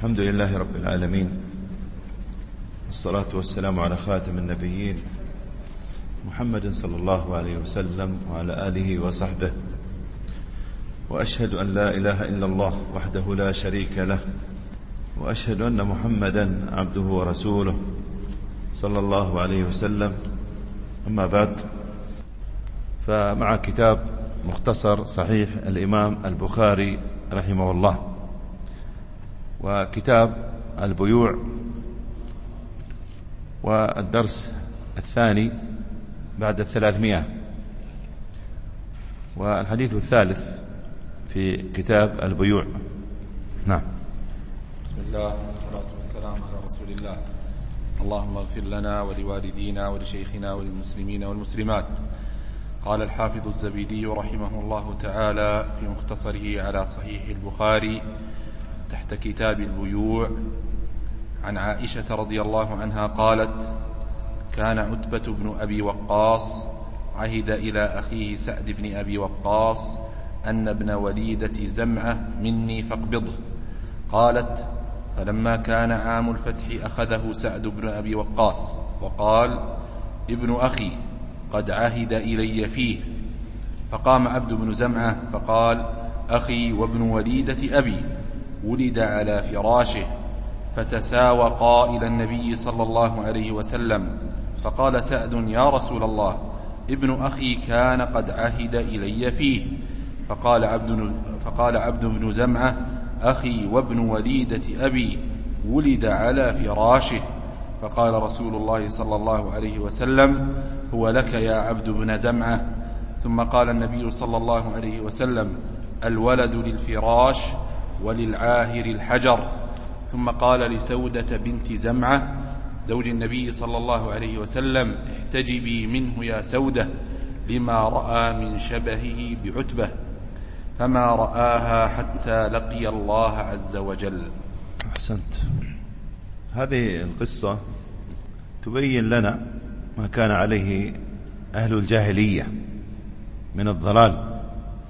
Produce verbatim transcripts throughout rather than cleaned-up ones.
الحمد لله رب العالمين، والصلاة والسلام على خاتم النبيين محمد صلى الله عليه وسلم وعلى آله وصحبه، وأشهد أن لا إله إلا الله وحده لا شريك له، وأشهد أن محمدا عبده ورسوله صلى الله عليه وسلم. أما بعد، فمع كتاب مختصر صحيح الإمام البخاري رحمه الله، وكتاب البيوع، والدرس الثاني بعد الثلاثمائة، والحديث الثالث في كتاب البيوع. نعم. بسم الله والصلاة والسلام على رسول الله. اللهم اغفر لنا ولوالدينا ولشيخنا وللمسلمين والمسلمات. قال الحافظ الزبيدي رحمه الله تعالى في مختصره على صحيح البخاري تحت كتاب البيوع عن عائشة رضي الله عنها قالت: كان عتبة بن أبي وقاص عهد إلى أخيه سعد بن أبي وقاص أن ابن وليدة زمعة مني فاقبضه. قالت: فلما كان عام الفتح أخذه سعد بن أبي وقاص وقال: ابن أخي قد عهد إلي فيه. فقام عبد بن زمعة فقال: أخي وابن وليدة أبي ولد على فراشه. فتساوقا إلى النبي صلى الله عليه وسلم، فقال سعد: يا رسول الله، ابن أخي كان قد عهد إلي فيه. فقال عبد, فقال عبد بن زمعة: أخي وابن وليدة أبي ولد على فراشه. فقال رسول الله صلى الله عليه وسلم: هو لك يا عبد بن زمعة. ثم قال النبي صلى الله عليه وسلم: الولد للفراش وللعاهر الحجر. ثم قال لسودة بنت زمعة زوج النبي صلى الله عليه وسلم: احتجبي منه يا سودة لما رأى من شبهه بعتبة، فما رآها حتى لقي الله عز وجل. أحسنت. هذه القصة تبين لنا ما كان عليه أهل الجاهلية من الضلال،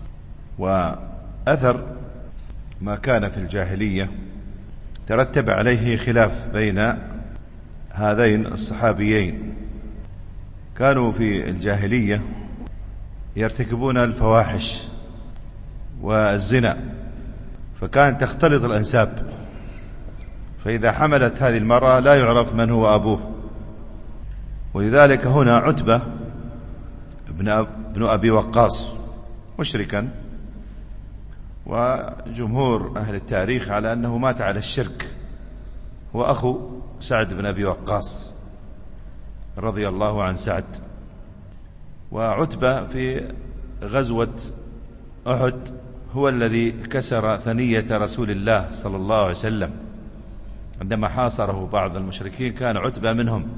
وأثر ما كان في الجاهلية ترتب عليه خلاف بين هذين الصحابيين. كانوا في الجاهلية يرتكبون الفواحش والزنا، فكانت تختلط الأنساب، فإذا حملت هذه المرأة لا يعرف من هو أبوه. ولذلك هنا عتبة ابن أبي وقاص مشركا، وجمهور أهل التاريخ على أنه مات على الشرك، هو أخو سعد بن أبي وقاص رضي الله عن سعد. وعتبة في غزوة أحد هو الذي كسر ثنية رسول الله صلى الله عليه وسلم عندما حاصره بعض المشركين، كان عتبة منهم،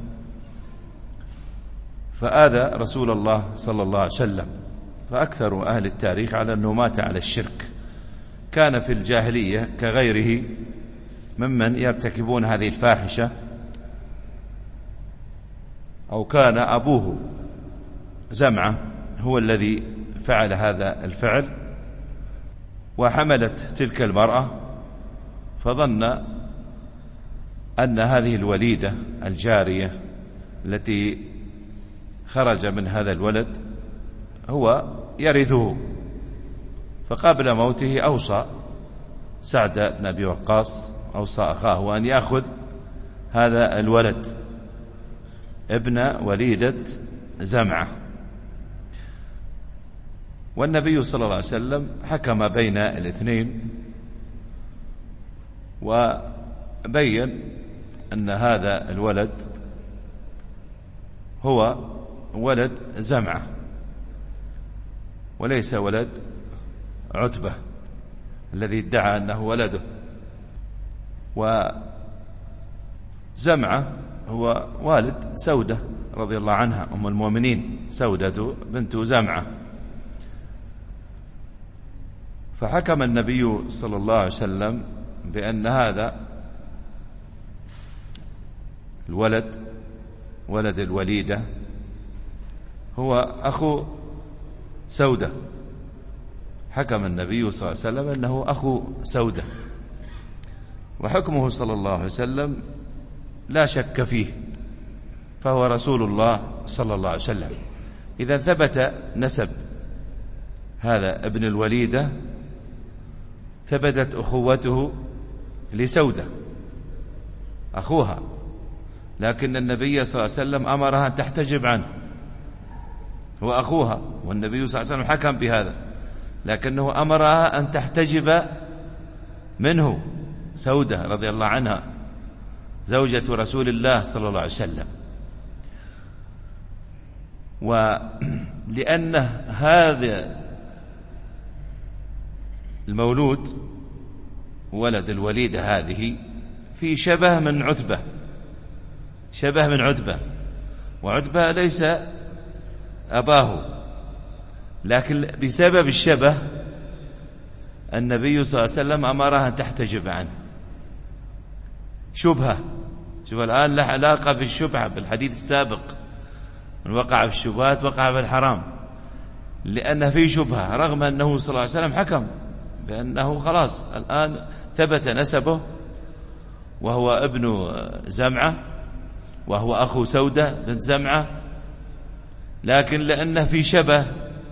فآذى رسول الله صلى الله عليه وسلم. فأكثر أهل التاريخ على أنه مات على الشرك. كان في الجاهلية كغيره ممن يرتكبون هذه الفاحشة، أو كان أبوه زمعة هو الذي فعل هذا الفعل، وحملت تلك المرأة فظن أن هذه الوليدة الجارية التي خرج من هذا الولد هو يرثه. فقبل موته أوصى سعد بن أبي وقاص، أوصى أخاه أن يأخذ هذا الولد ابن وليدة زمعة. والنبي صلى الله عليه وسلم حكم بين الاثنين، وبين أن هذا الولد هو ولد زمعة وليس ولد عتبة الذي ادعى أنه ولده. وزمعة هو والد سودة رضي الله عنها أم المؤمنين، سودة بنت زمعة. فحكم النبي صلى الله عليه وسلم بأن هذا الولد ولد الوليدة هو أخو سودة. حكم النبي صلى الله عليه وسلم أنه أخو سودة، وحكمه صلى الله عليه وسلم لا شك فيه، فهو رسول الله صلى الله عليه وسلم. إذا ثبت نسب هذا ابن الوليدة ثبتت أخوته لسودة أخوها، لكن النبي صلى الله عليه وسلم أمرها أن تحتجب عنه، هو أخوها والنبي صلى الله عليه وسلم حكم بهذا، لكنه أمرها أن تحتجب منه سودة رضي الله عنها زوجة رسول الله صلى الله عليه وسلم. ولأن هذا المولود ولد الوليدة هذه في شبه من عتبة، شبه من عتبة، وعتبة ليس أباه، لكن بسبب الشبه النبي صلى الله عليه وسلم أمرها أن تحتجب عنه. شبهة، شوف الآن له علاقة بالشبهة بالحديث السابق، من وقع في الشبهات وقع في الحرام، لأن في شبهة، رغم أنه صلى الله عليه وسلم حكم بأنه خلاص الآن ثبت نسبه وهو ابن زمعة وهو أخو سودة بنت زمعة، لكن لأنه في شبه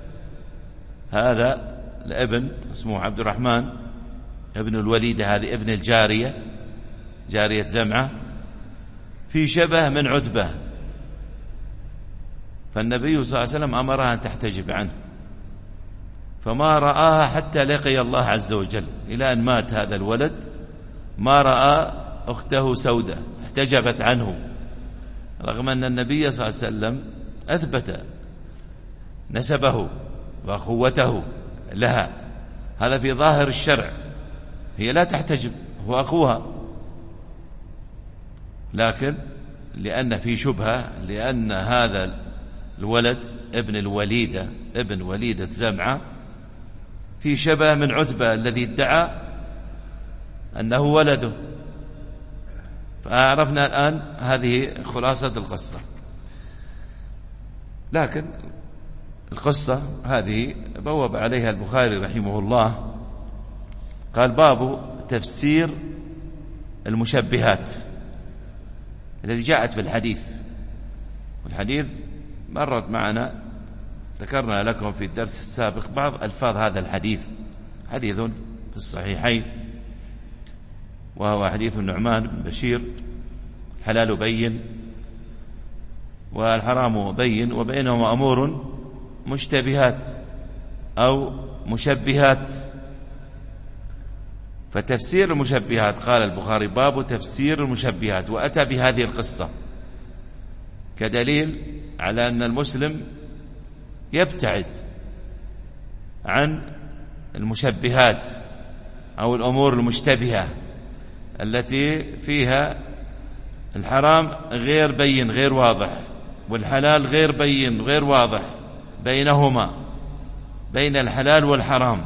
هذا الابن اسمه عبد الرحمن ابن الوليدة، هذه ابن الجارية جارية زمعة، في شبه من عتبة، فالنبي صلى الله عليه وسلم أمرها أن تحتجب عنه، فما رآها حتى لقي الله عز وجل، إلى أن مات هذا الولد ما رأى أخته سودة، احتجبت عنه، رغم أن النبي صلى الله عليه وسلم أثبت نسبه وأخوته لها، هذا في ظاهر الشرع، هي لا تحتجب، هو أخوها، لكن لأن في شبهة، لأن هذا الولد ابن الوليدة ابن وليدة زمعة في شبه من عتبة الذي ادعى أنه ولده. فعرفنا الآن هذه خلاصة القصة، لكن القصة هذه بوب عليها البخاري رحمه الله، قال باب تفسير المشبهات الذي جاءت في الحديث، والحديث مرت معنا، ذكرنا لكم في الدرس السابق بعض ألفاظ هذا الحديث، حديث في الصحيحين، وهو حديث النعمان بن بشير: الحلال بين والحرام بين وبينهما أمور مشتبهات أو مشبهات. فتفسير المشبهات، قال البخاري باب تفسير المشبهات، وأتى بهذه القصة كدليل على أن المسلم يبتعد عن المشبهات أو الأمور المشتبهة التي فيها الحرام غير بين غير واضح، والحلال غير بين غير واضح، بينهما بين الحلال والحرام.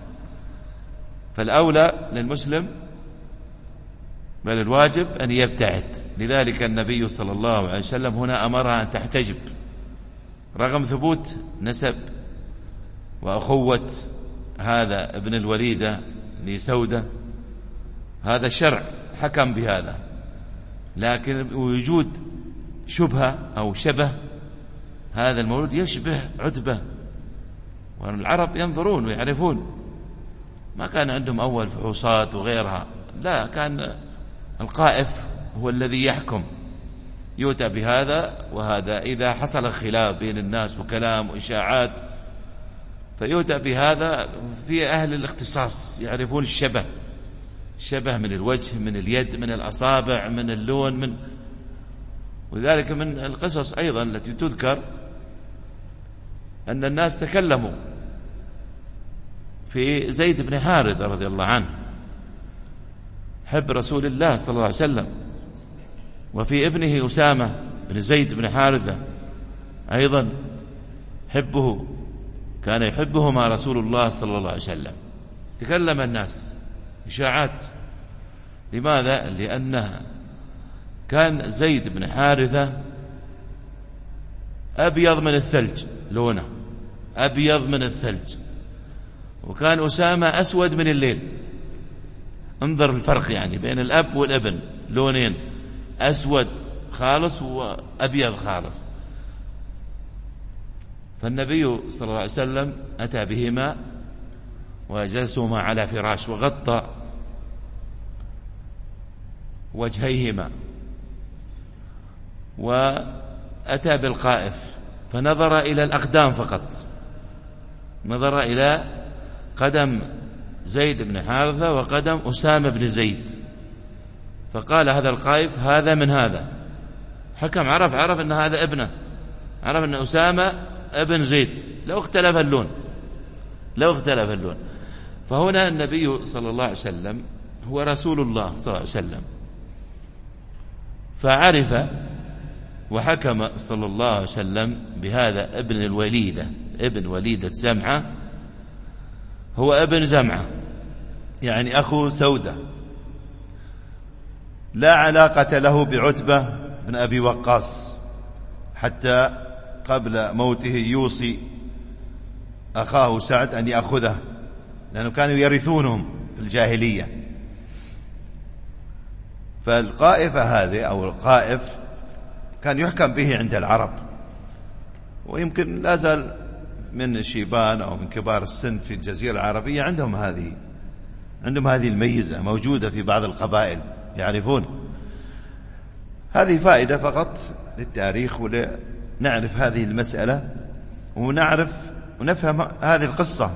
فالأولى للمسلم بل الواجب أن يبتعد، لذلك النبي صلى الله عليه وسلم هنا أمرها أن تحتجب، رغم ثبوت نسب وأخوة هذا ابن الوليدة لسودة، هذا الشرع حكم بهذا، لكن وجود شبهة أو شبه، هذا المولود يشبه عتبة، والعرب ينظرون ويعرفون، ما كان عندهم أول فحوصات وغيرها، لا، كان القائف هو الذي يحكم، يؤتى بهذا وهذا، إذا حصل خلاف بين الناس وكلام وإشاعات فيؤتى بهذا في أهل الاختصاص يعرفون الشبه، الشبه من الوجه، من اليد، من الأصابع، من اللون، من وذلك من القصص أيضا التي تذكر أن الناس تكلموا في زيد بن حارثة رضي الله عنه حب رسول الله صلى الله عليه وسلم، وفي ابنه أسامة بن زيد بن حارثة أيضا حبه، كان يحبهما رسول الله صلى الله عليه وسلم. تكلم الناس إشاعات، لماذا؟ لأنها كان زيد بن حارثة أبيض من الثلج، لونه أبيض من الثلج، وكان أسامة أسود من الليل، انظر الفرق يعني بين الأب والابن، لونين، أسود خالص وأبيض خالص. فالنبي صلى الله عليه وسلم أتى بهما وجلسهما على فراش وغطى وجهيهما، وأتى بالقائف فنظر إلى الأقدام فقط، نظر إلى قدم زيد بن حارثة وقدم أسامة بن زيد، فقال هذا القائف هذا من هذا. حكم عرف عرف أن هذا ابنه، عرف أن أسامة ابن زيد لو اختلف اللون، لو اختلف اللون. فهنا النبي صلى الله عليه وسلم هو رسول الله صلى الله عليه وسلم، فعرف وحكم صلى الله عليه وسلم بهذا ابن الوليدة، ابن وليدة زمعة، هو ابن زمعة يعني أخو سودة، لا علاقة له بعتبة بن أبي وقاص، حتى قبل موته يوصي أخاه سعد أن يأخذه، لأنه كانوا يرثونهم في الجاهلية. فالقائفة هذه أو القائف كان يحكم به عند العرب، ويمكن لا زال من الشيبان أو من كبار السن في الجزيرة العربية عندهم هذه عندهم هذه الميزة موجودة في بعض القبائل يعرفون. هذه فائدة فقط للتاريخ ولنعرف هذه المسألة ونعرف ونفهم هذه القصة.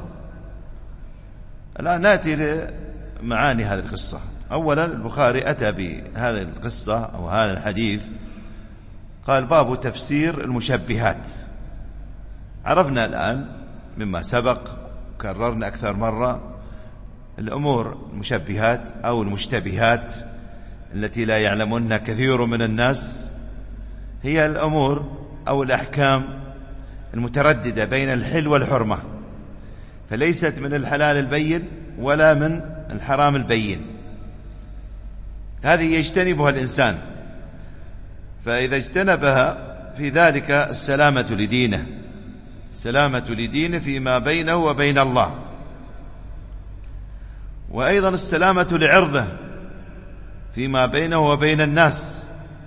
الآن نأتي لمعاني هذه القصة. أولا البخاري أتى بهذه القصة أو هذا الحديث، قال باب تفسير المشبهات. عرفنا الآن مما سبق كررنا أكثر مرة الأمور المشبهات أو المشتبهات التي لا يعلمونها كثير من الناس، هي الأمور أو الأحكام المترددة بين الحل والحرمة، فليست من الحلال البين ولا من الحرام البين، هذه يجتنبها الإنسان، فإذا اجتنبها في ذلك السلامة لدينه، السلامة لدينه فيما بينه وبين الله، وأيضا السلامة لعرضه فيما بينه وبين الناس.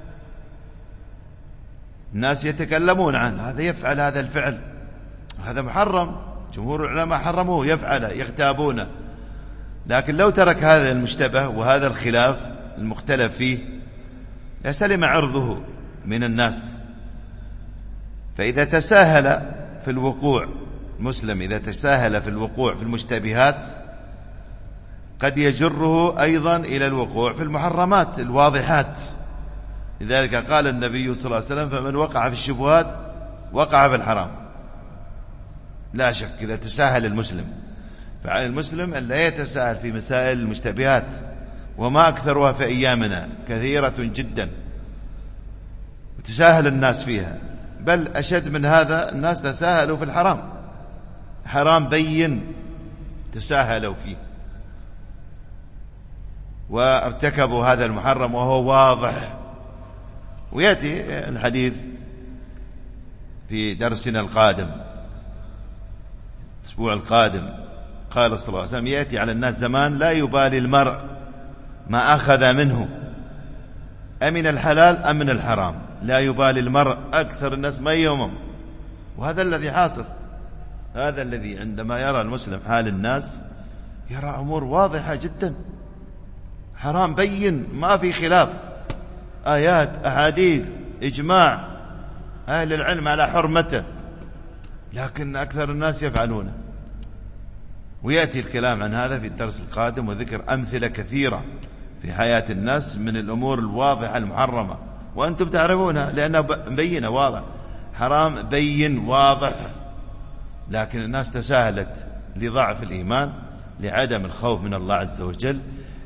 الناس يتكلمون عن هذا يفعل هذا الفعل، هذا محرم، جمهور العلماء حرموه، يفعله يغتابونه، لكن لو ترك هذا المشتبه وهذا الخلاف المختلف فيه لسلم عرضه من الناس. فإذا تساهل في الوقوع، المسلم إذا تساهل في الوقوع في المشتبهات قد يجره أيضا إلى الوقوع في المحرمات الواضحات. لذلك قال النبي صلى الله عليه وسلم فمن وقع في الشبهات وقع في الحرام. لا شك إذا تساهل المسلم، فعلى المسلم أن لا يتساهل في مسائل المشتبهات، وما أكثرها في أيامنا كثيرة جدا، وتساهل الناس فيها، بل أشد من هذا الناس تساهلوا في الحرام، حرام بين تساهلوا فيه وارتكبوا هذا المحرم وهو واضح. ويأتي الحديث في درسنا القادم الأسبوع القادم، قال صلى الله عليه وسلم يأتي على الناس زمان لا يبالي المرء ما أخذ منه أمن الحلال أم من الحرام، لا يبالي المرء، أكثر الناس ما يهمهم. وهذا الذي حاصل، هذا الذي عندما يرى المسلم حال الناس يرى أمور واضحة جدا، حرام بين ما في خلاف، آيات أحاديث إجماع أهل العلم على حرمته، لكن أكثر الناس يفعلونه. ويأتي الكلام عن هذا في الدرس القادم وذكر أمثلة كثيرة في حياة الناس من الأمور الواضحة المحرمة، وأنتم تعرفونها لأنها مبينة واضح، حرام بين واضح، لكن الناس تساهلت لضعف الإيمان، لعدم الخوف من الله عز وجل،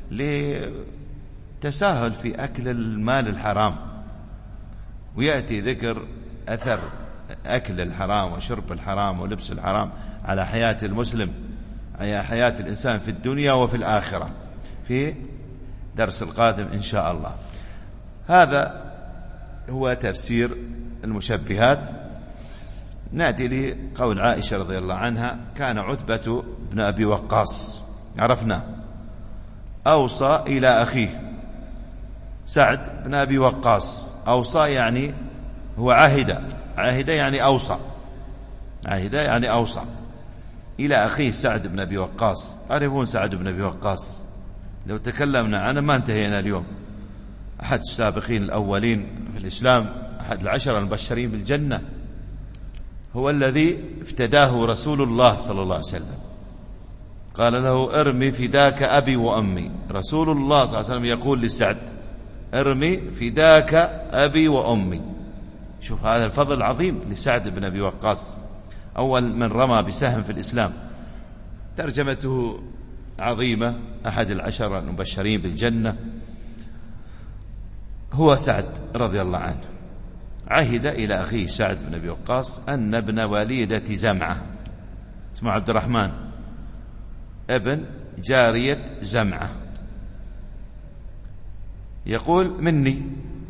لتساهل في أكل المال الحرام. ويأتي ذكر أثر أكل الحرام وشرب الحرام ولبس الحرام على حياة المسلم، على حياة الإنسان في الدنيا وفي الآخرة، في درس القادم إن شاء الله. هذا هو تفسير المشبهات. نأتي لقول عائشة رضي الله عنها كان عتبة بن أبي وقاص، عرفنا أوصى إلى أخيه سعد بن أبي وقاص. أوصى يعني هو عهد، عهد يعني أوصى، عهد يعني أوصى إلى أخيه سعد بن أبي وقاص. تعرفون سعد بن أبي وقاص لو تكلمنا عنه ما انتهينا اليوم. أحد السابقين الأولين في الإسلام، أحد العشر المبشرين بالجنة، هو الذي افتداه رسول الله صلى الله عليه وسلم. قال له ارمي فداك أبي وأمي. رسول الله صلى الله عليه وسلم يقول لسعد ارمي فداك أبي وأمي. شوف هذا الفضل العظيم لسعد بن أبي وقاص، أول من رمى بسهم في الإسلام. ترجمته عظيمة، أحد العشر المبشرين بالجنة هو سعد رضي الله عنه. عهد إلى أخيه سعد بن أبي وقاص أن ابن وليدة زمعة، اسمه عبد الرحمن ابن جارية زمعة، يقول مني،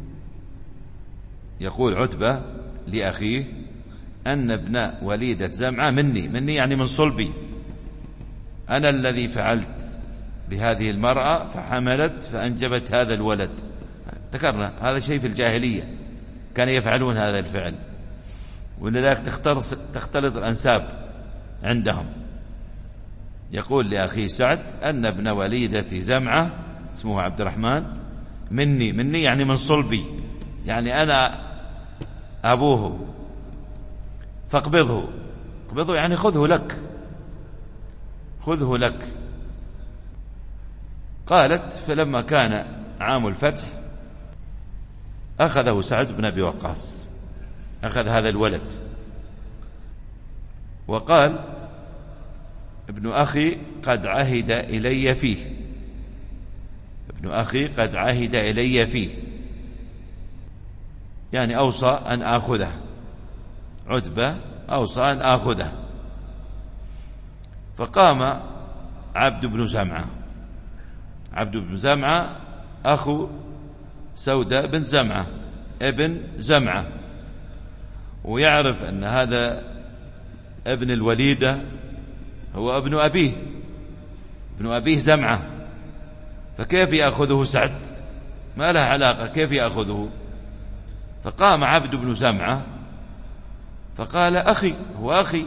يقول عتبة لأخيه أن ابن وليدة زمعة مني، مني يعني من صلبي، أنا الذي فعلت بهذه المرأة فحملت فأنجبت هذا الولد. ذكرنا هذا شيء في الجاهلية كان يفعلون هذا الفعل، ولذلك تختلط الأنساب عندهم. يقول لأخيه سعد أن ابن وليدة زمعة اسمه عبد الرحمن مني، مني يعني من صلبي، يعني أنا أبوه، فاقبضه، اقبضه يعني خذه لك، خذه لك. قالت فلما كان عام الفتح أخذه سعد بن أبي وقاص، أخذ هذا الولد وقال ابن أخي قد عهد إلي فيه، ابن أخي قد عهد إلي فيه، يعني أوصى أن آخذه، عتبة أوصى أن آخذه. فقام عبد بن زمعة، عبد بن زمعة أخو سودة بن زمعة ابن زمعة، ويعرف أن هذا ابن الوليدة هو ابن أبيه، ابن أبيه زمعة، فكيف يأخذه سعد؟ ما له علاقة، كيف يأخذه؟ فقام عبد بن زمعة فقال أخي، هو أخي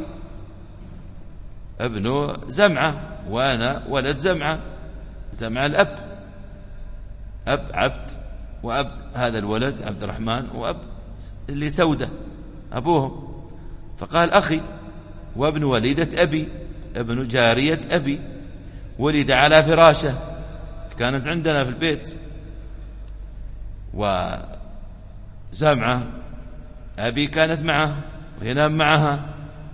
ابن زمعة وأنا ولد زمعة، زمعة الأب، أب عبد وأب هذا الولد عبد الرحمن وأب اللي سودة أبوهم. فقال أخي وابن وليدة أبي، ابن جارية أبي، ولد على فراشه، كانت عندنا في البيت. وزمعة أبي كانت معه وينام معها.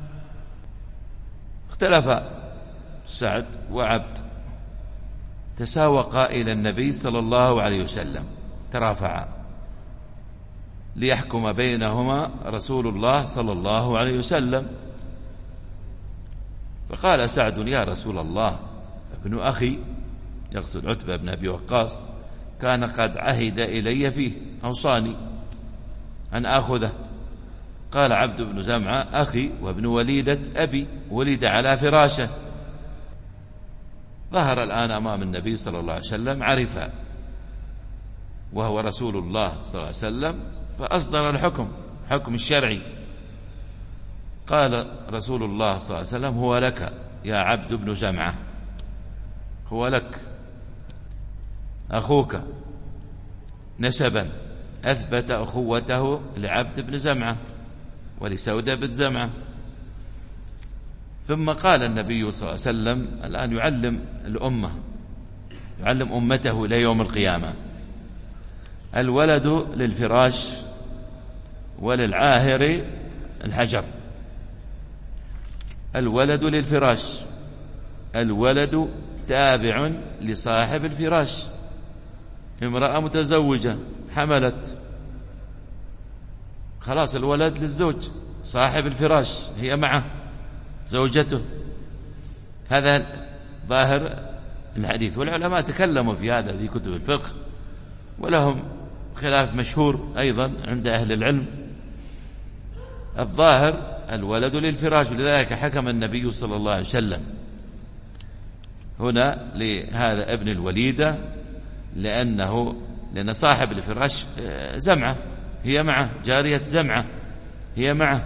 اختلف سعد وعبد، تساوقا إلى النبي صلى الله عليه وسلم، ترافعا ليحكم بينهما رسول الله صلى الله عليه وسلم. فقال سعد يا رسول الله ابن أخي، يقصد عتبة بن أبي وقاص، كان قد عهد إلي فيه، أوصاني أن آخذه. قال عبد بن زمعة أخي وابن وليدة أبي، ولد على فراشه. ظهر الآن أمام النبي صلى الله عليه وسلم، عرف وهو رسول الله صلى الله عليه وسلم، فأصدر الحكم، حكم الشرعي. قال رسول الله صلى الله عليه وسلم هو لك يا عبد بن زمعة، هو لك، أخوك نسبا، أثبت أخوته لعبد بن زمعة ولسودة بن زمعة. ثم قال النبي صلى الله عليه وسلم الآن يعلم الأمة، يعلم أمته إلى يوم القيامة: الولد للفراش وللعاهر الحجر. الولد للفراش، الولد تابع لصاحب الفراش. امرأة متزوجة حملت، خلاص الولد للزوج، صاحب الفراش هي معه زوجته. هذا ظاهر الحديث، والعلماء تكلموا في هذا في كتب الفقه، ولهم خلاف مشهور أيضا عند أهل العلم. الظاهر الولد للفراش، ولذلك حكم النبي صلى الله عليه وسلم هنا لهذا ابن الوليدة، لأنه لأن صاحب الفراش زمعة، هي معه جارية زمعة، هي معه،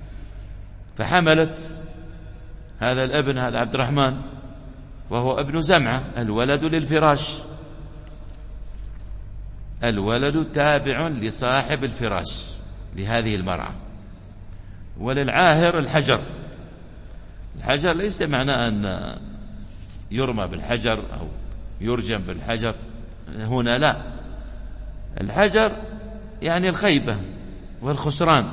فحملت هذا الابن، هذا عبد الرحمن، وهو ابن زمعة، الولد للفراش، الولد تابع لصاحب الفراش لهذه المرأة. وللعاهر الحجر، الحجر ليس معناه أن يرمى بالحجر أو يرجم بالحجر، هنا لا، الحجر يعني الخيبة والخسران.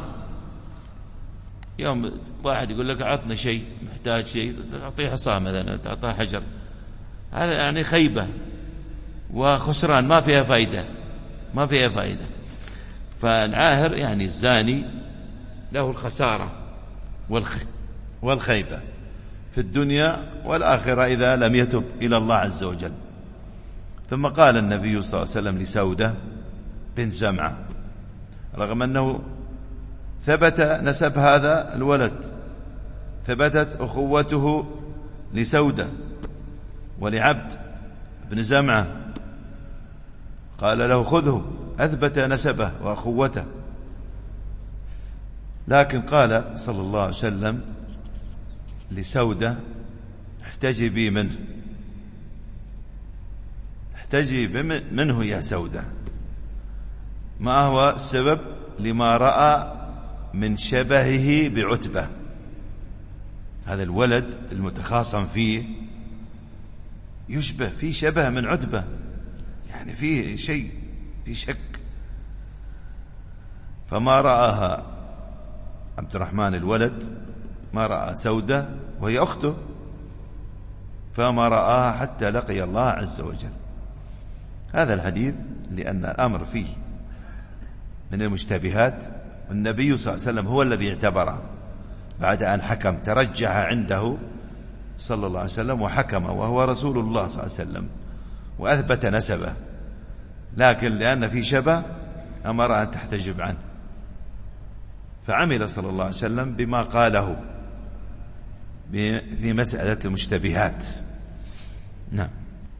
يوم واحد يقول لك أعطنا شيء، محتاج شيء، تعطيه حصاه مثلا، تعطيه حجر، هذا يعني خيبة وخسران، ما فيها فائدة، ما فيها فائدة. فالعاهر يعني الزاني له الخسارة والخ... والخيبة في الدنيا والآخرة إذا لم يتب إلى الله عز وجل. ثم قال النبي صلى الله عليه وسلم لسودة بنت زمعة، رغم أنه ثبت نسب هذا الولد، ثبتت أخوته لسودة ولعبد بن زمعة، قال له خذه، أثبت نسبه وأخوته، لكن قال صلى الله عليه وسلم لسودة احتجبي منه، احتجبي منه يا سودة. ما هو السبب؟ لما رأى من شبهه بعتبة، هذا الولد المتخاصم فيه يشبه، في شبه من عتبة، يعني فيه شيء، في شك. فما رآها عبد الرحمن الولد، ما رأى سودة وهي أخته، فما رآها حتى لقي الله عز وجل. هذا الحديث لأن الأمر فيه من المشتبهات، والنبي صلى الله عليه وسلم هو الذي اعتبره بعد أن حكم، ترجح عنده صلى الله عليه وسلم وحكم، وهو رسول الله صلى الله عليه وسلم، وأثبت نسبه، لكن لأن في شبه أمر أن تحتجب عنه، فعمل صلى الله عليه وسلم بما قاله في مسألة المشتبهات. نعم.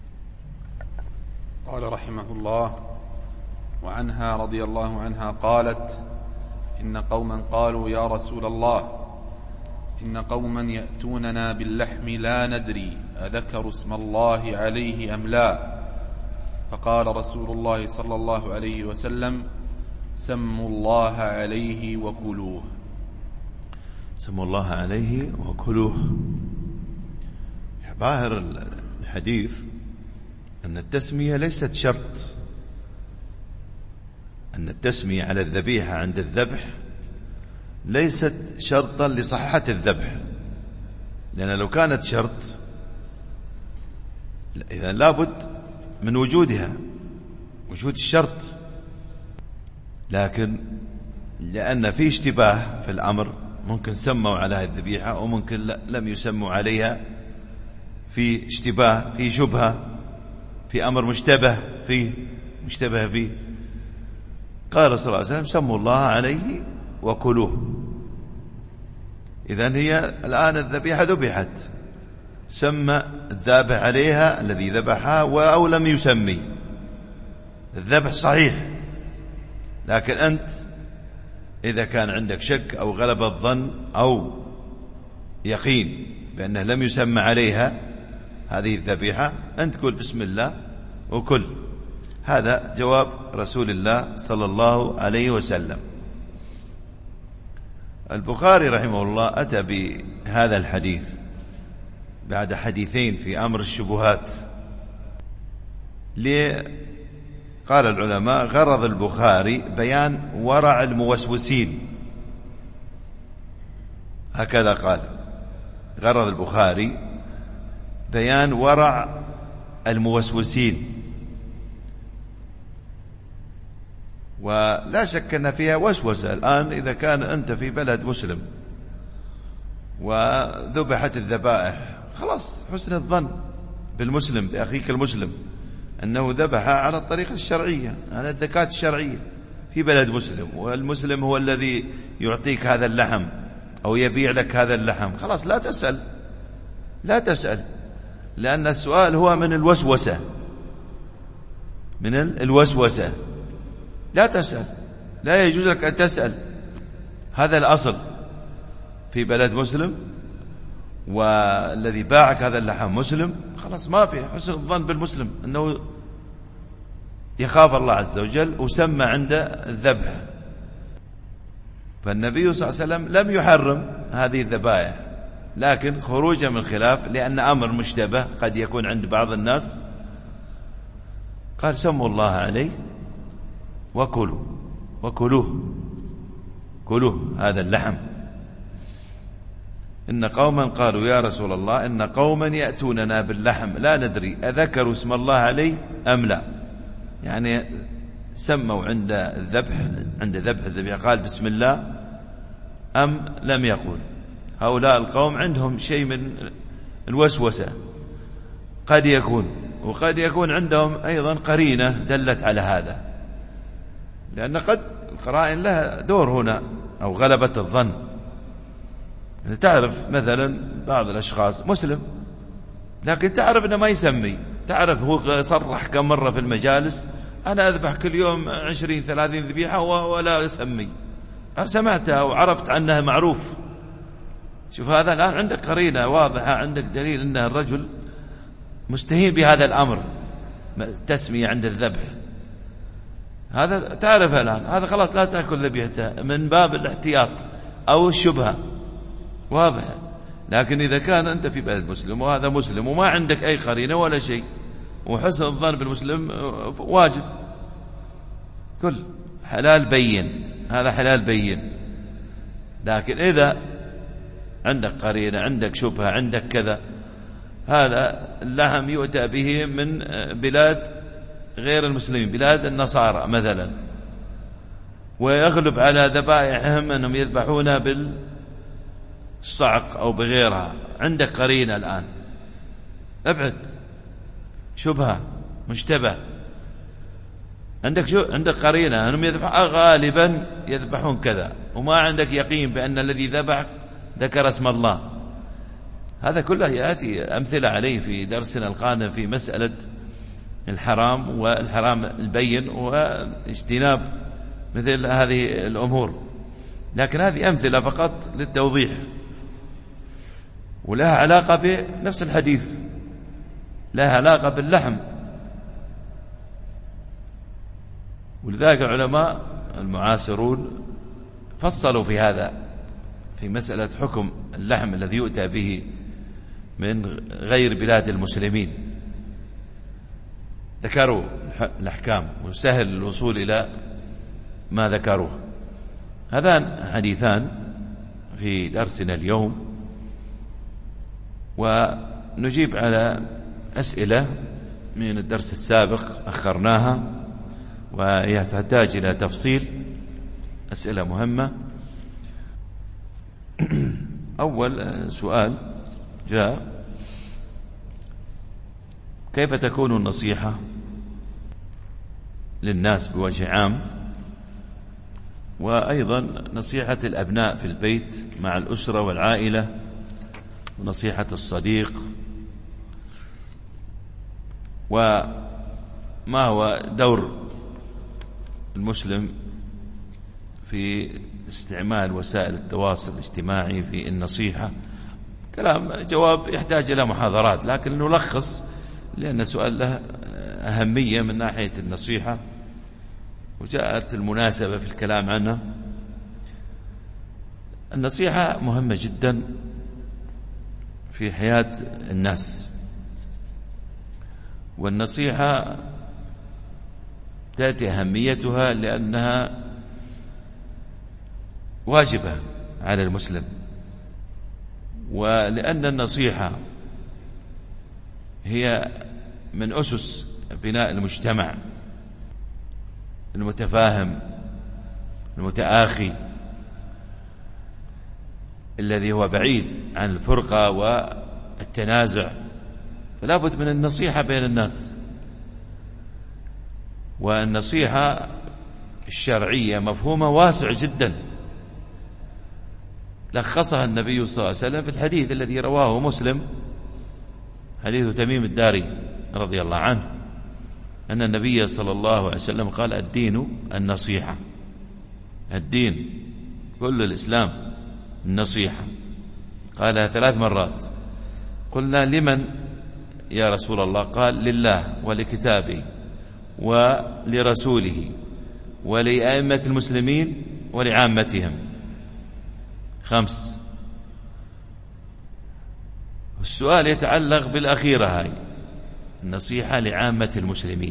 قال رحمه الله: وعنها رضي الله عنها قالت: إن قوما قالوا يا رسول الله، إن قوما يأتوننا باللحم لا ندري أذكر اسم الله عليه أم لا، فقال رسول الله صلى الله عليه وسلم: سموا الله عليه وكلوه. سموا الله عليه وكلوه. ظاهر الحديث أن التسمية ليست شرط، أن التسمية على الذبيحة عند الذبح ليست شرطا لصحة الذبح، لأن لو كانت شرط إذا لابد من وجودها، وجود الشرط، لكن لأن في اشتباه في الأمر، ممكن سموا على الذبيحة وممكن لم يسموا عليها، في اشتباه، في شبهة، في أمر مشتبه فيه مشتبه فيه، قال صلى الله عليه وسلم: سموا الله عليه وكلوه. إذن هي الآن الذبيحة ذبحت، سمى الذابح عليها الذي ذبحها أو لم يسمي، الذبح صحيح، لكن أنت إذا كان عندك شك أو غلب الظن أو يقين بأنه لم يسمى عليها هذه الذبيحة، أنت تقول بسم الله وكل. هذا جواب رسول الله صلى الله عليه وسلم. البخاري رحمه الله أتى بهذا الحديث بعد حديثين في أمر الشبهات. قال العلماء: غرض البخاري بيان ورع الموسوسين، هكذا قال، غرض البخاري بيان ورع الموسوسين، ولا شك أن فيها وسوسة. الآن إذا كان أنت في بلد مسلم وذبحت الذبائح، خلاص حسن الظن بالمسلم، بأخيك المسلم، أنه ذبح على الطريقة الشرعية، على الزكاة الشرعية في بلد مسلم، والمسلم هو الذي يعطيك هذا اللحم أو يبيع لك هذا اللحم، خلاص لا تسأل، لا تسأل. لأن السؤال هو من الوسوسة، من الوسوسة. لا تسأل، لا يجوز لك أن تسأل. هذا الأصل في بلد مسلم، والذي باعك هذا اللحم مسلم، خلاص ما في حسن الظن بالمسلم أنه يخاف الله عز وجل وسمى عند الذبح. فالنبي صلى الله عليه وسلم لم يحرم هذه الذبائح، لكن خروجا من الخلاف لأن أمر مشتبه قد يكون عند بعض الناس، قال سموا الله عليه وكلوا وكلوه كلوه هذا اللحم. إن قوما قالوا يا رسول الله إن قوما يأتوننا باللحم لا ندري أذكروا اسم الله عليه أم لا، يعني سموا عند الذبح، عند ذبح الذبيحة قال بسم الله أم لم يقول. هؤلاء القوم عندهم شيء من الوسوسة قد يكون، وقد يكون عندهم أيضا قرينة دلت على هذا، لأن قد القرائن لها دور هنا أو غلبة الظن. تعرف مثلا بعض الأشخاص مسلم لكن تعرف أنه ما يسمي، تعرف هو صرح كم مرة في المجالس أنا أذبح كل يوم عشرين ثلاثين ذبيحة ولا أسمي، سمعتها وعرفت عنها معروف. شوف هذا الآن عندك قرينة واضحة، عندك دليل أن الرجل مستهين بهذا الأمر، تسمية عند الذبح، هذا تعرف الآن، هذا خلاص لا تأكل ذبيحته من باب الاحتياط أو الشبهة واضحة. لكن إذا كان أنت في بلد مسلم وهذا مسلم وما عندك أي قرينة ولا شيء، وحسن الظن بالمسلم واجب، كل حلال بين، هذا حلال بين. لكن إذا عندك قرينة، عندك شبهة، عندك كذا، هذا اللحم يؤتى به من بلاد غير المسلمين، بلاد النصارى مثلا، ويغلب على ذبائحهم أنهم يذبحونها بالصعق أو بغيرها، عندك قرينة الآن، ابعد، شبهة مشتبه، عندك شو عندك قرينة أنهم يذبحون غالبا يذبحون كذا، وما عندك يقين بأن الذي ذبح ذكر اسم الله. هذا كله يأتي أمثلة عليه في درسنا القادم في مسألة الحرام والحرام البين واجتناب مثل هذه الأمور. لكن هذه أمثلة فقط للتوضيح، ولها علاقة بنفس الحديث، لها علاقة باللحم. ولذلك العلماء المعاصرون فصلوا في هذا، في مسألة حكم اللحم الذي يؤتى به من غير بلاد المسلمين، ذكروا الأحكام وسهل الوصول إلى ما ذكروه. هذان حديثان في درسنا اليوم، ونجيب على أسئلة من الدرس السابق أخرناها، وهي تحتاج إلى تفصيل، أسئلة مهمة. أول سؤال جاء: كيف تكون النصيحة للناس بوجه عام، وأيضا نصيحة الأبناء في البيت مع الأسرة والعائلة، ونصيحة الصديق، وما هو دور المسلم في استعمال وسائل التواصل الاجتماعي في النصيحة؟ كلام جواب يحتاج إلى محاضرات، لكن نلخص لأن سؤال له أهمية من ناحية النصيحة، وجاءت المناسبة في الكلام عنها. النصيحة مهمة جدا في حياة الناس، والنصيحة تأتي أهميتها لأنها واجبة على المسلم، ولأن النصيحة هي من أسس بناء المجتمع المتفاهم المتآخي الذي هو بعيد عن الفرقة والتنازع. فلا بد من النصيحة بين الناس، والنصيحة الشرعية مفهومة واسع جدا، لخصها النبي صلى الله عليه وسلم في الحديث الذي رواه مسلم، حديث تميم الداري رضي الله عنه أن النبي صلى الله عليه وسلم قال الدين النصيحة. الدين كل الإسلام النصيحة، قالها ثلاث مرات. قلنا لمن يا رسول الله؟ قال لله ولكتابه ولرسوله ولأئمة المسلمين ولعامتهم. خمس. السؤال يتعلق بالأخيرة هاي، النصيحة لعامة المسلمين.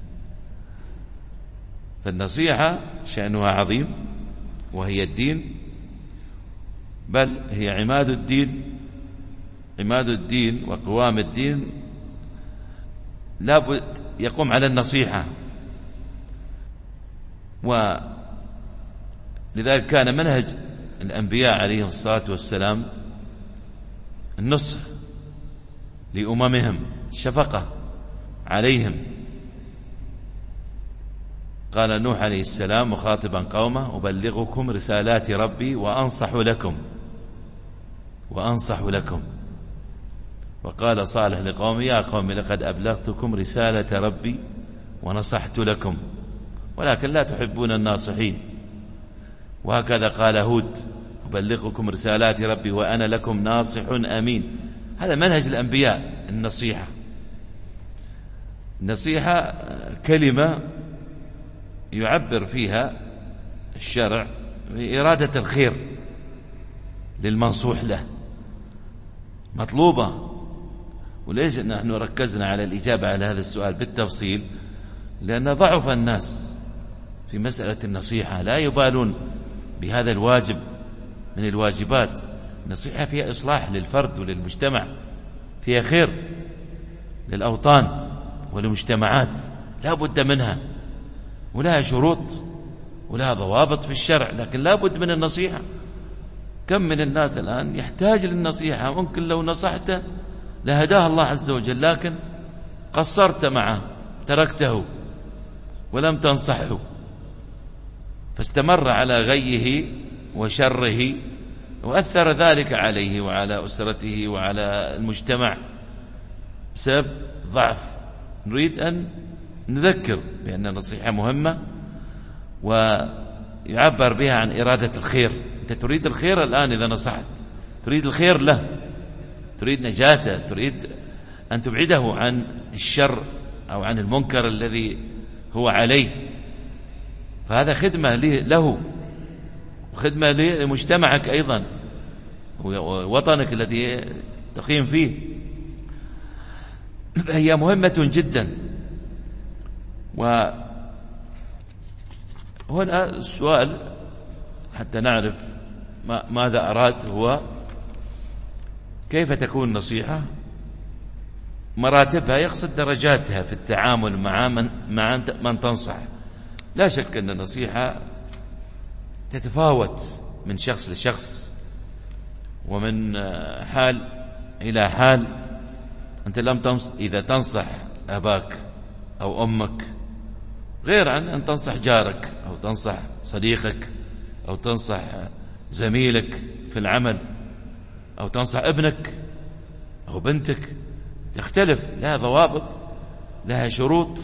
فالنصيحة شأنها عظيم، وهي الدين، بل هي عماد الدين. عماد الدين وقوام الدين لابد يقوم على النصيحة، ولذلك كان منهج الأنبياء عليهم الصلاة والسلام النصح لأممهم، الشفقة عليهم. قال نوح عليه السلام مخاطبا قومه أبلغكم رسالات ربي وأنصح لكم وأنصح لكم. وقال صالح لقومه يا قوم لقد أبلغتكم رسالة ربي ونصحت لكم ولكن لا تحبون الناصحين. وهكذا قال هود أبلغكم رسالات ربي وأنا لكم ناصح أمين. هذا منهج الأنبياء، النصيحة. النصيحة كلمة يعبر فيها الشرع بإرادة الخير للمنصوح له، مطلوبة. وليش نحن ركزنا على الإجابة على هذا السؤال بالتفصيل؟ لأن ضعف الناس في مسألة النصيحة، لا يبالون بهذا الواجب من الواجبات. النصيحة فيها إصلاح للفرد وللمجتمع، فيها خير للأوطان والمجتمعات، لا بد منها، ولها شروط ولها ضوابط في الشرع، لكن لا بد من النصيحة. كم من الناس الآن يحتاج للنصيحة، ممكن لو نصحته لهداه الله عز وجل، لكن قصرت معه، تركته ولم تنصحه، فاستمر على غيه وشره، وأثر ذلك عليه وعلى أسرته وعلى المجتمع بسبب ضعف. نريد أن نذكر بأن النصيحة مهمة، ويعبر بها عن إرادة الخير. أنت تريد الخير الآن، إذا نصحت تريد الخير له، تريد نجاته، تريد أن تبعده عن الشر أو عن المنكر الذي هو عليه. فهذا خدمة له وخدمة لمجتمعك أيضا ووطنك الذي تقيم فيه. هي مهمة جدا. وهنا السؤال حتى نعرف ماذا أراد هو كيف تكون النصيحة، مراتبها، يقصد درجاتها في التعامل مع من, مع من تنصح. لا شك أن النصيحة تتفاوت من شخص لشخص ومن حال إلى حال. أنت لم تنصح، إذا تنصح أباك أو أمك غير عن أن تنصح جارك أو تنصح صديقك أو تنصح زميلك في العمل أو تنصح ابنك أو بنتك، تختلف، لها ضوابط، لها شروط.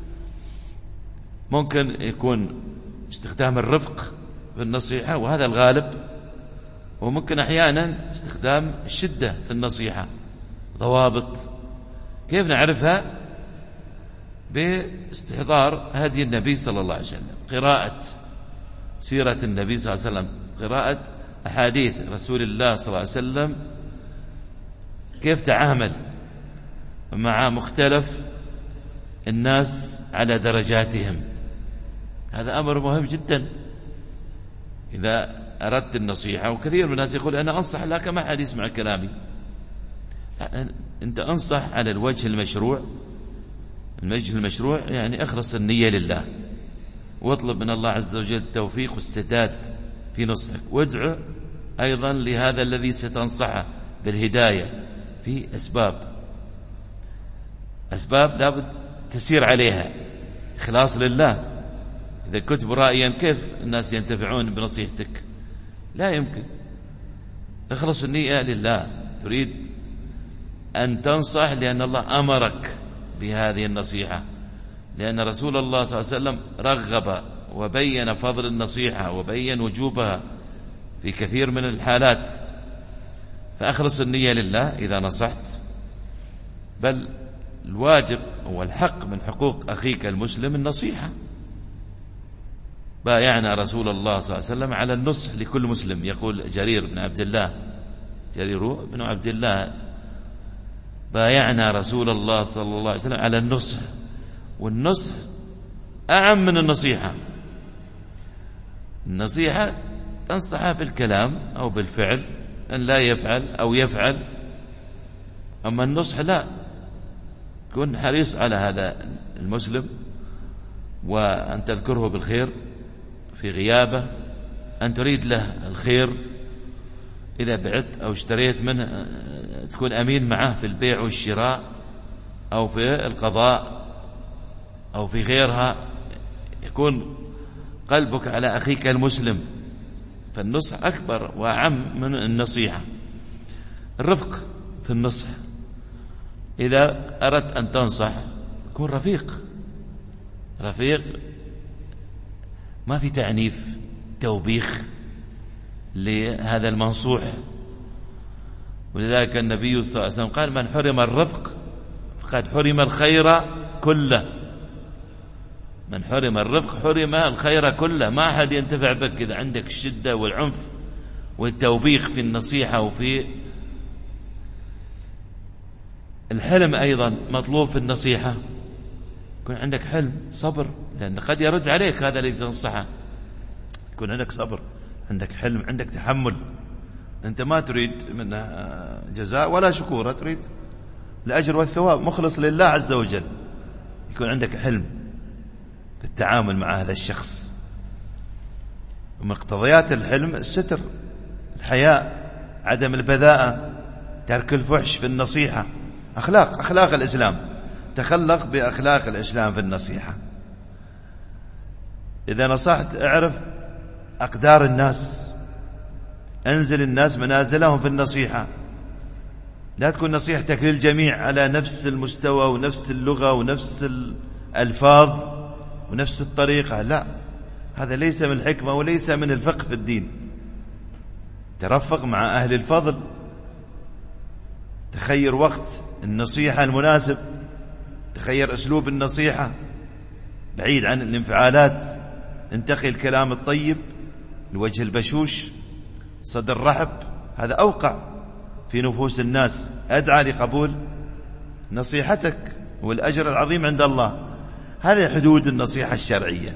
ممكن يكون استخدام الرفق في النصيحة وهذا الغالب، وممكن أحيانا استخدام الشدة في النصيحة. ضوابط كيف نعرفها؟ باستحضار هدي النبي صلى الله عليه وسلم، قراءة سيرة النبي صلى الله عليه وسلم، قراءة أحاديث رسول الله صلى الله عليه وسلم، كيف تعامل مع مختلف الناس على درجاتهم. هذا أمر مهم جدا إذا أردت النصيحة. وكثير من الناس يقول أنا أنصح لك ما حد يسمع كلامي. لا، أنت أنصح على الوجه المشروع. الوجه المشروع يعني أخلص النية لله، واطلب من الله عز وجل التوفيق والسداد في نصحك، وادعو أيضا لهذا الذي ستنصحه بالهداية في أسباب أسباب لابد تسير عليها، إخلاص لله. إذا كنت برائيا كيف الناس ينتفعون بنصيحتك؟ لا يمكن. اخلص النية لله، تريد أن تنصح لأن الله أمرك بهذه النصيحة، لأن رسول الله صلى الله عليه وسلم رغب وبين فضل النصيحة وبين وجوبها في كثير من الحالات. فأخلص النية لله إذا نصحت. بل الواجب والحق من حقوق أخيك المسلم النصيحة. بايعنا رسول الله صلى الله عليه وسلم على النصح لكل مسلم. يقول جرير بن عبد الله جرير بن عبد الله بايعنا رسول الله صلى الله عليه وسلم على النصح، والنصح أعم من النصيحة. النصيحة تنصحه بالكلام أو بالفعل أن لا يفعل أو يفعل، أما النصح لا، كن حريص على هذا المسلم وأن تذكره بالخير في غيابه، أن تريد له الخير إذا بعت أو اشتريت منه، تكون أمين معه في البيع والشراء أو في القضاء أو في غيرها، يكون قلبك على أخيك المسلم. فالنصح أكبر وأعم من النصيحة. الرفق في النصح، إذا أردت أن تنصح كن رفيق رفيق ما في تعنيف توبيخ لهذا المنصوح. ولذلك النبي صلى الله عليه وسلم قال: من حرم الرفق فقد حرم الخير كله. من حرم الرفق حرم الخير كله. ما أحد ينتفع بك إذا عندك الشدة والعنف والتوبيخ في النصيحة. وفي الحلم أيضا مطلوب في النصيحة، يكون عندك حلم صبر، لأن قد يرد عليك هذا الذي تنصحه. يكون عندك صبر، عندك حلم، عندك تحمل. أنت ما تريد منه جزاء ولا شكورة، تريد الأجر والثواب، مخلص لله عز وجل. يكون عندك حلم في التعامل مع هذا الشخص. ومقتضيات الحلم الستر، الحياء، عدم البذاءة، ترك الفحش في النصيحة. أخلاق أخلاق الإسلام، تخلق بأخلاق الإسلام في النصيحة. إذا نصحت اعرف أقدار الناس، أنزل الناس منازلهم في النصيحة. لا تكون نصيحتك للجميع على نفس المستوى ونفس اللغة ونفس الألفاظ ونفس الطريقة، لا، هذا ليس من الحكمة وليس من الفقه في الدين. ترفق مع أهل الفضل، تخير وقت النصيحة المناسب، تخير أسلوب النصيحة بعيد عن الانفعالات، انتقي الكلام الطيب، الوجه البشوش، صدر رحب. هذا أوقع في نفوس الناس، أدعى لقبول نصيحتك والأجر العظيم عند الله. هذه حدود النصيحة الشرعية.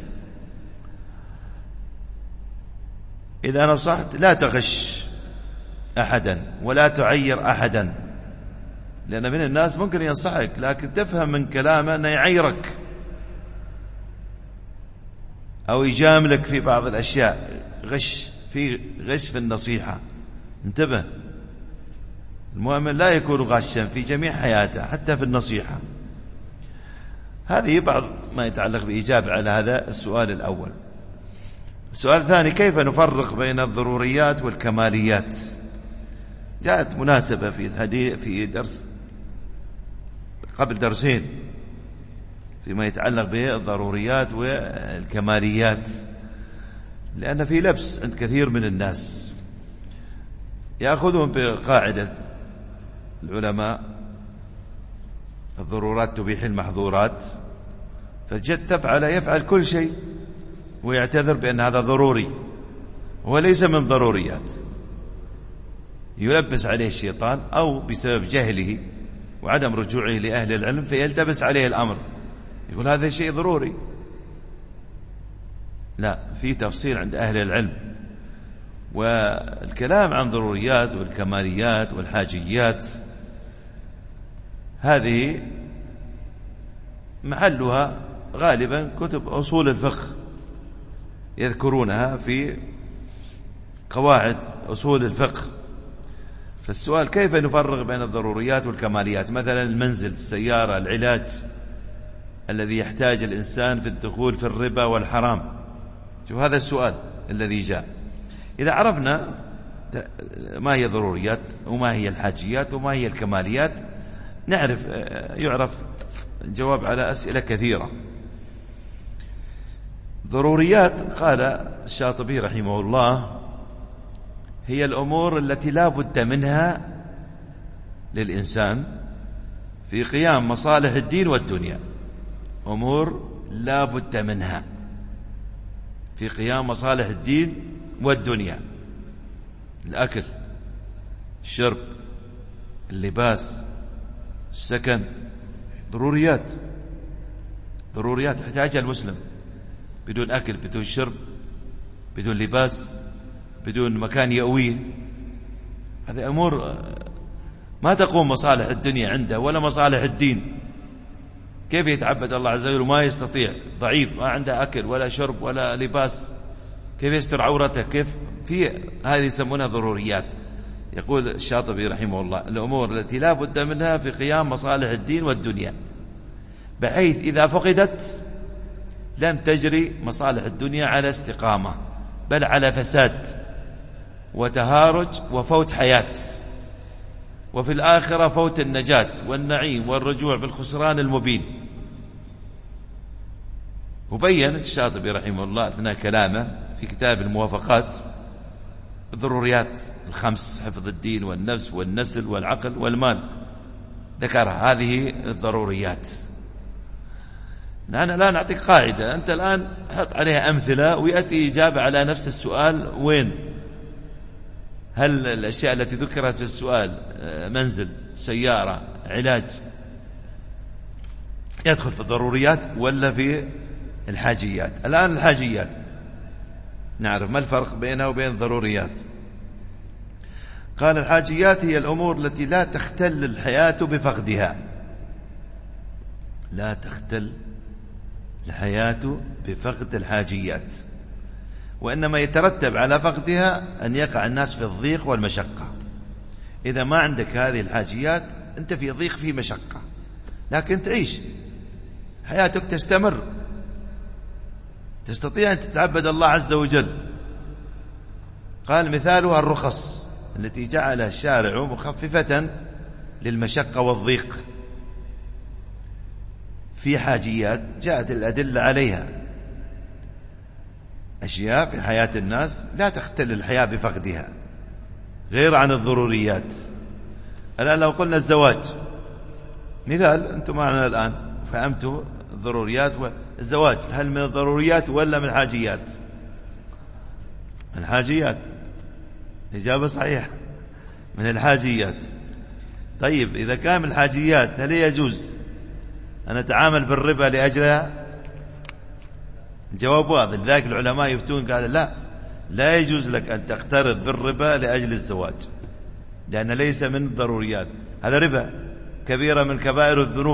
إذا نصحت لا تغش أحدا ولا تعير أحدا، لأن من الناس ممكن ينصحك لكن تفهم من كلامه أنه يعيرك أو يجاملك في بعض الأشياء. غش في غش في النصيحة، انتبه. المؤمن لا يكون غاشا في جميع حياته حتى في النصيحة. هذه بعض ما يتعلق بإجابة على هذا السؤال الأول. السؤال الثاني: كيف نفرق بين الضروريات والكماليات؟ جاءت مناسبة في الحديث في درس قبل درسين فيما يتعلق بالضروريات والكماليات، لأن في لبس عند كثير من الناس يأخذون بقاعدة العلماء: الضرورات تبيح المحظورات، فجد تفعل يفعل كل شيء ويعتذر بأن هذا ضروري وليس من ضروريات. يلبس عليه الشيطان أو بسبب جهله وعدم رجوعه لأهل العلم فيلتبس عليه الأمر، يقول هذا شيء ضروري. لا، في تفصيل عند أهل العلم. والكلام عن ضروريات والكماليات والحاجيات هذه محلها غالبا كتب أصول الفقه، يذكرونها في قواعد أصول الفقه. فالسؤال: كيف نفرق بين الضروريات والكماليات؟ مثلا المنزل، السيارة، العلاج الذي يحتاج الإنسان في الدخول في الربا والحرام. شوف هذا السؤال الذي جاء. إذا عرفنا ما هي ضروريات وما هي الحاجيات وما هي الكماليات، نعرف يعرف جواب على أسئلة كثيرة. ضروريات قال الشاطبي رحمه الله هي الأمور التي لا بد منها للإنسان في قيام مصالح الدين والدنيا. أمور لا بد منها في قيام مصالح الدين والدنيا: الأكل، الشرب، اللباس، السكن، ضروريات ضروريات يحتاجها المسلم. بدون أكل، بدون شرب، بدون لباس، بدون مكان يأويه، هذه أمور ما تقوم مصالح الدنيا عنده ولا مصالح الدين. كيف يتعبد الله عز وجل وما يستطيع؟ ضعيف، ما عنده أكل ولا شرب ولا لباس، كيف يستر عورته؟ كيف في هذه يسمونها ضروريات. يقول الشاطبي رحمه الله الأمور التي لا بد منها في قيام مصالح الدين والدنيا، بحيث إذا فقدت لم تجري مصالح الدنيا على استقامة، بل على فساد وتهارج وفوت حياة، وفي الآخرة فوت النجاة والنعيم والرجوع بالخسران المبين. وبين الشاطبي رحمه الله أثناء كلامه في كتاب الموافقات الضروريات الخمس: حفظ الدين والنفس والنسل والعقل والمال، ذكر هذه الضروريات. أنا الآن أعطيك قاعدة، أنت الآن حط عليها أمثلة ويأتي إجابة على نفس السؤال. وين؟ هل الأشياء التي ذكرت في السؤال منزل، سيارة، علاج، يدخل في الضروريات ولا في الحاجيات؟ الآن الحاجيات نعرف ما الفرق بينها وبين الضروريات. قال الحاجيات هي الأمور التي لا تختل الحياة بفقدها. لا تختل الحياة بفقد الحاجيات، وإنما يترتب على فقدها أن يقع الناس في الضيق والمشقة. إذا ما عندك هذه الحاجيات أنت في ضيق، في مشقة، لكن تعيش حياتك، تستمر، تستطيع أن تتعبد الله عز وجل. قال مثالها الرخص التي جعلها الشارع مخففة للمشقة والضيق. في حاجيات جاءت الأدلة عليها، أشياء في حياة الناس لا تختل الحياة بفقدها، غير عن الضروريات. الآن لو قلنا الزواج مثال، أنتم معنا الآن فهمتوا الضروريات والزواج، هل من الضروريات ولا من الحاجيات؟ من الحاجيات. إجابة صحيحة، من الحاجيات. طيب إذا كان من الحاجيات هل يجوز أن نتعامل بالربا لأجلها؟ الجواب واضح. لذلك العلماء يفتون قال لا لا يجوز لك أن تقترض بالربا لأجل الزواج، لأن ليس من الضروريات، هذا ربا، كبيرة من كبائر الذنوب.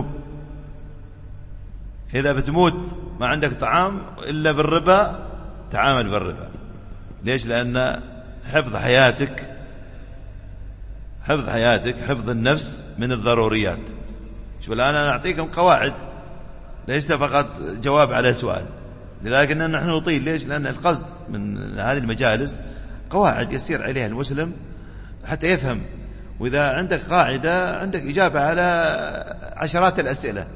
إذا بتموت ما عندك طعام إلا بالربا، تعامل بالربا. ليش؟ لأن حفظ حياتك حفظ حياتك حفظ النفس من الضروريات. شو الآن أنا أعطيكم قواعد، ليس فقط جواب على سؤال. لذلك أننا نحن نطيل. ليش؟ لأن القصد من هذه المجالس قواعد يسير عليها المسلم حتى يفهم. وإذا عندك قاعدة عندك إجابة على عشرات الأسئلة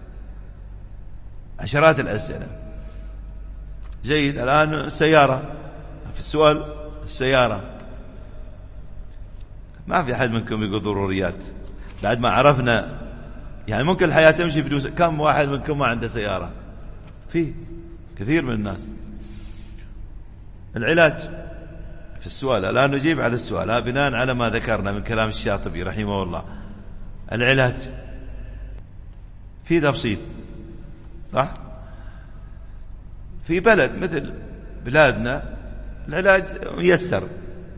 عشرات الأسئلة. جيد. الآن السيارة، في السؤال السيارة ما في أحد منكم يقول ضروريات بعد ما عرفنا. يعني ممكن الحياة تمشي بدون س... كم واحد منكم ما عنده سيارة؟ في كثير من الناس. العلاج في السؤال، الآن نجيب على السؤال بناء على ما ذكرنا من كلام الشاطبي رحمه الله. العلاج في تفصيل، صح؟ في بلد مثل بلادنا العلاج ميسر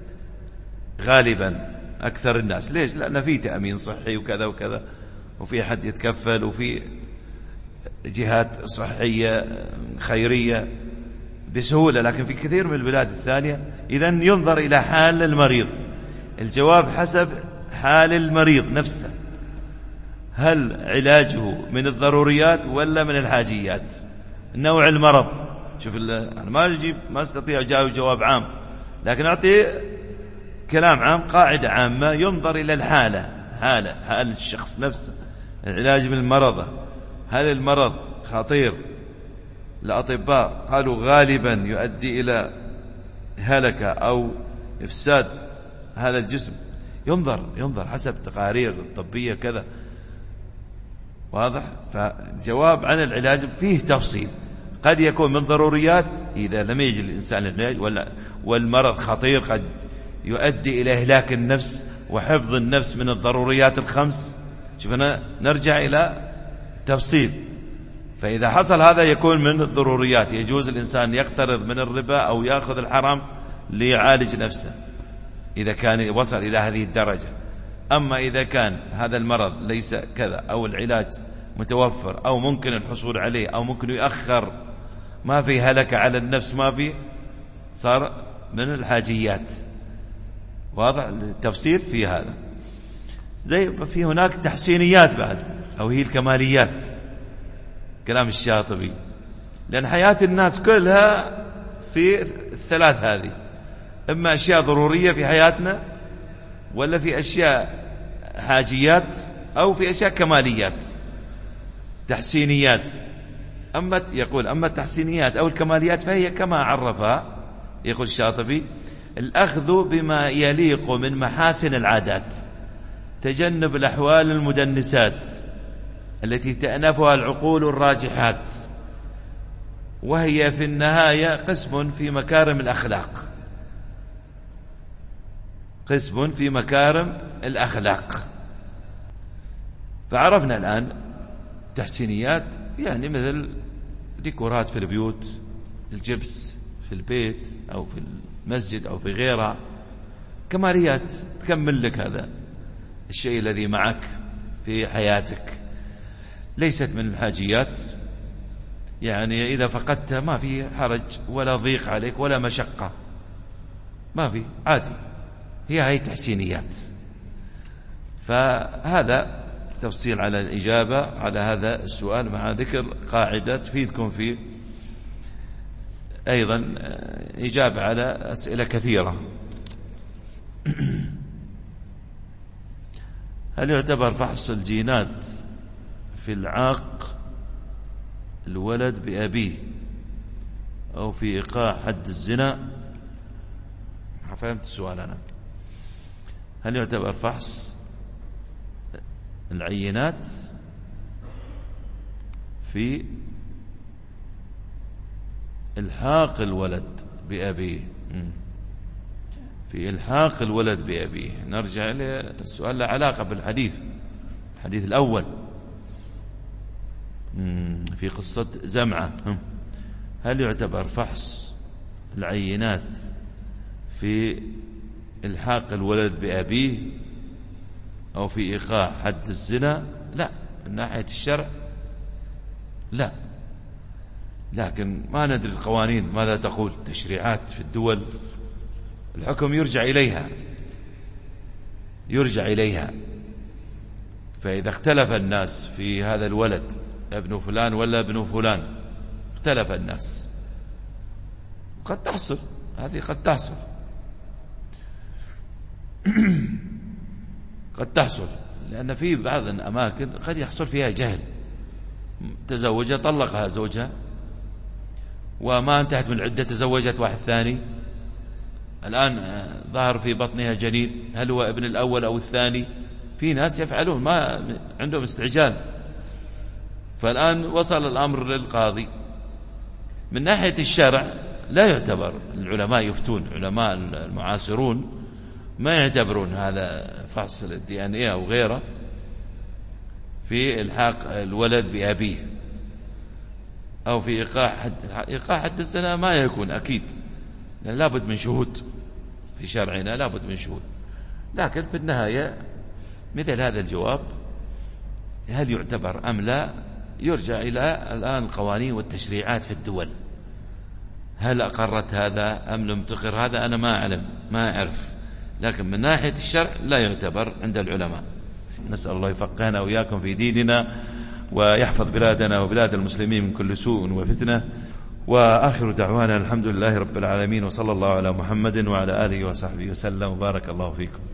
غالبا أكثر الناس. ليش؟ لأن في تأمين صحي وكذا وكذا، وفي حد يتكفل، وفي جهات صحية خيرية بسهولة. لكن في كثير من البلاد الثانية إذن ينظر إلى حال المريض. الجواب حسب حال المريض نفسه، هل علاجه من الضروريات ولا من الحاجيات؟ نوع المرض. شوف أنا ما أجيب ما أستطيع أجاوب جواب عام، لكن أعطي كلام عام، قاعدة عامة، ينظر إلى الحالة، حالة حال الشخص نفسه. العلاج بالمرض، هل المرض خطير؟ الأطباء قالوا غالبا يؤدي إلى هلكة أو إفساد هذا الجسم. ينظر ينظر حسب تقارير الطبية كذا، واضح. فالجواب عن العلاج فيه تفصيل، قد يكون من ضروريات إذا لم يجد الإنسان العلاج، ولا والمرض خطير قد يؤدي إلى إهلاك النفس وحفظ النفس من الضروريات الخمس. شوفنا نرجع إلى تفصيل. فإذا حصل هذا يكون من الضروريات، يجوز الإنسان يقترض من الربا أو يأخذ الحرام ليعالج نفسه إذا كان وصل إلى هذه الدرجة. أما إذا كان هذا المرض ليس كذا، أو العلاج متوفر أو ممكن الحصول عليه أو ممكن يؤخر، ما في هلكة على النفس، ما في، صار من الحاجيات. واضح التفصيل في هذا. زي في هناك تحسينيات بعد، أو هي الكماليات، كلام الشاطبي، لأن حياة الناس كلها في الثلاث هذه، إما أشياء ضرورية في حياتنا، ولا في أشياء حاجيات، أو في أشياء كماليات تحسينيات. أما يقول أما التحسينيات أو الكماليات فهي كما عرفها، يقول الشاطبي: الأخذ بما يليق من محاسن العادات، تجنب الأحوال المدنسات التي تأنفها العقول الراجحات، وهي في النهاية قسم في مكارم الأخلاق، قسم في مكارم الأخلاق. فعرفنا الآن تحسينيات، يعني مثل ديكورات في البيوت، الجبس في البيت أو في المسجد أو في غيرها. كماليات تكمل لك هذا الشيء الذي معك في حياتك، ليست من الحاجيات، يعني إذا فقدتها ما في حرج ولا ضيق عليك ولا مشقة، ما في، عادي، هي هي تحسينيات. فهذا تفصيل على الإجابة على هذا السؤال، مع ذكر قاعدة تفيدكم في أيضا إجابة على أسئلة كثيرة. هل يعتبر فحص الجينات في العاق الولد بأبيه أو في إيقاع حد الزنا؟ فهمت السؤال أنا. هل يعتبر فحص العينات في إلحاق الولد بأبيه، في إلحاق الولد بأبيه؟ نرجع إلى السؤال له علاقة بالحديث، الحديث الأول في قصة زمعة. هل يعتبر فحص العينات في إلحاق الولد بأبيه أو في إيقاع حد الزنا؟ لا، من ناحية الشرع لا، لكن ما ندري القوانين ماذا تقول، تشريعات في الدول الحكم يرجع إليها يرجع إليها فإذا اختلف الناس في هذا الولد ابن فلان ولا ابن فلان، اختلف الناس، قد تحصل هذه، قد تحصل قد تحصل لأن في بعض الأماكن قد يحصل فيها جهل، تزوجها طلقها زوجها وما انتهت من العدة تزوجت واحد ثاني، الآن ظهر في بطنها جنين، هل هو ابن الأول أو الثاني؟ في ناس يفعلون، ما عندهم استعجال، فالآن وصل الأمر للقاضي. من ناحية الشرع لا يعتبر، العلماء يفتون، علماء المعاصرون ما يعتبرون هذا فحص الدي ان ايه أو غيره في الحاق الولد بأبيه أو في إيقاع حد إيقاع حد الزنا، ما يكون أكيد، يعني لابد من شهود في شرعنا، لابد من شهود. لكن في النهاية مثل هذا الجواب هل يعتبر أم لا يرجع إلى الآن القوانين والتشريعات في الدول، هل أقرت هذا أم لم تقر هذا، أنا ما أعلم ما أعرف، لكن من ناحية الشرع لا يعتبر عند العلماء. نسأل الله يفقهنا وإياكم في ديننا ويحفظ بلادنا وبلاد المسلمين من كل سوء وفتنة. وآخر دعوانا الحمد لله رب العالمين، وصلى الله على محمد وعلى آله وصحبه وسلم، وبارك الله فيكم.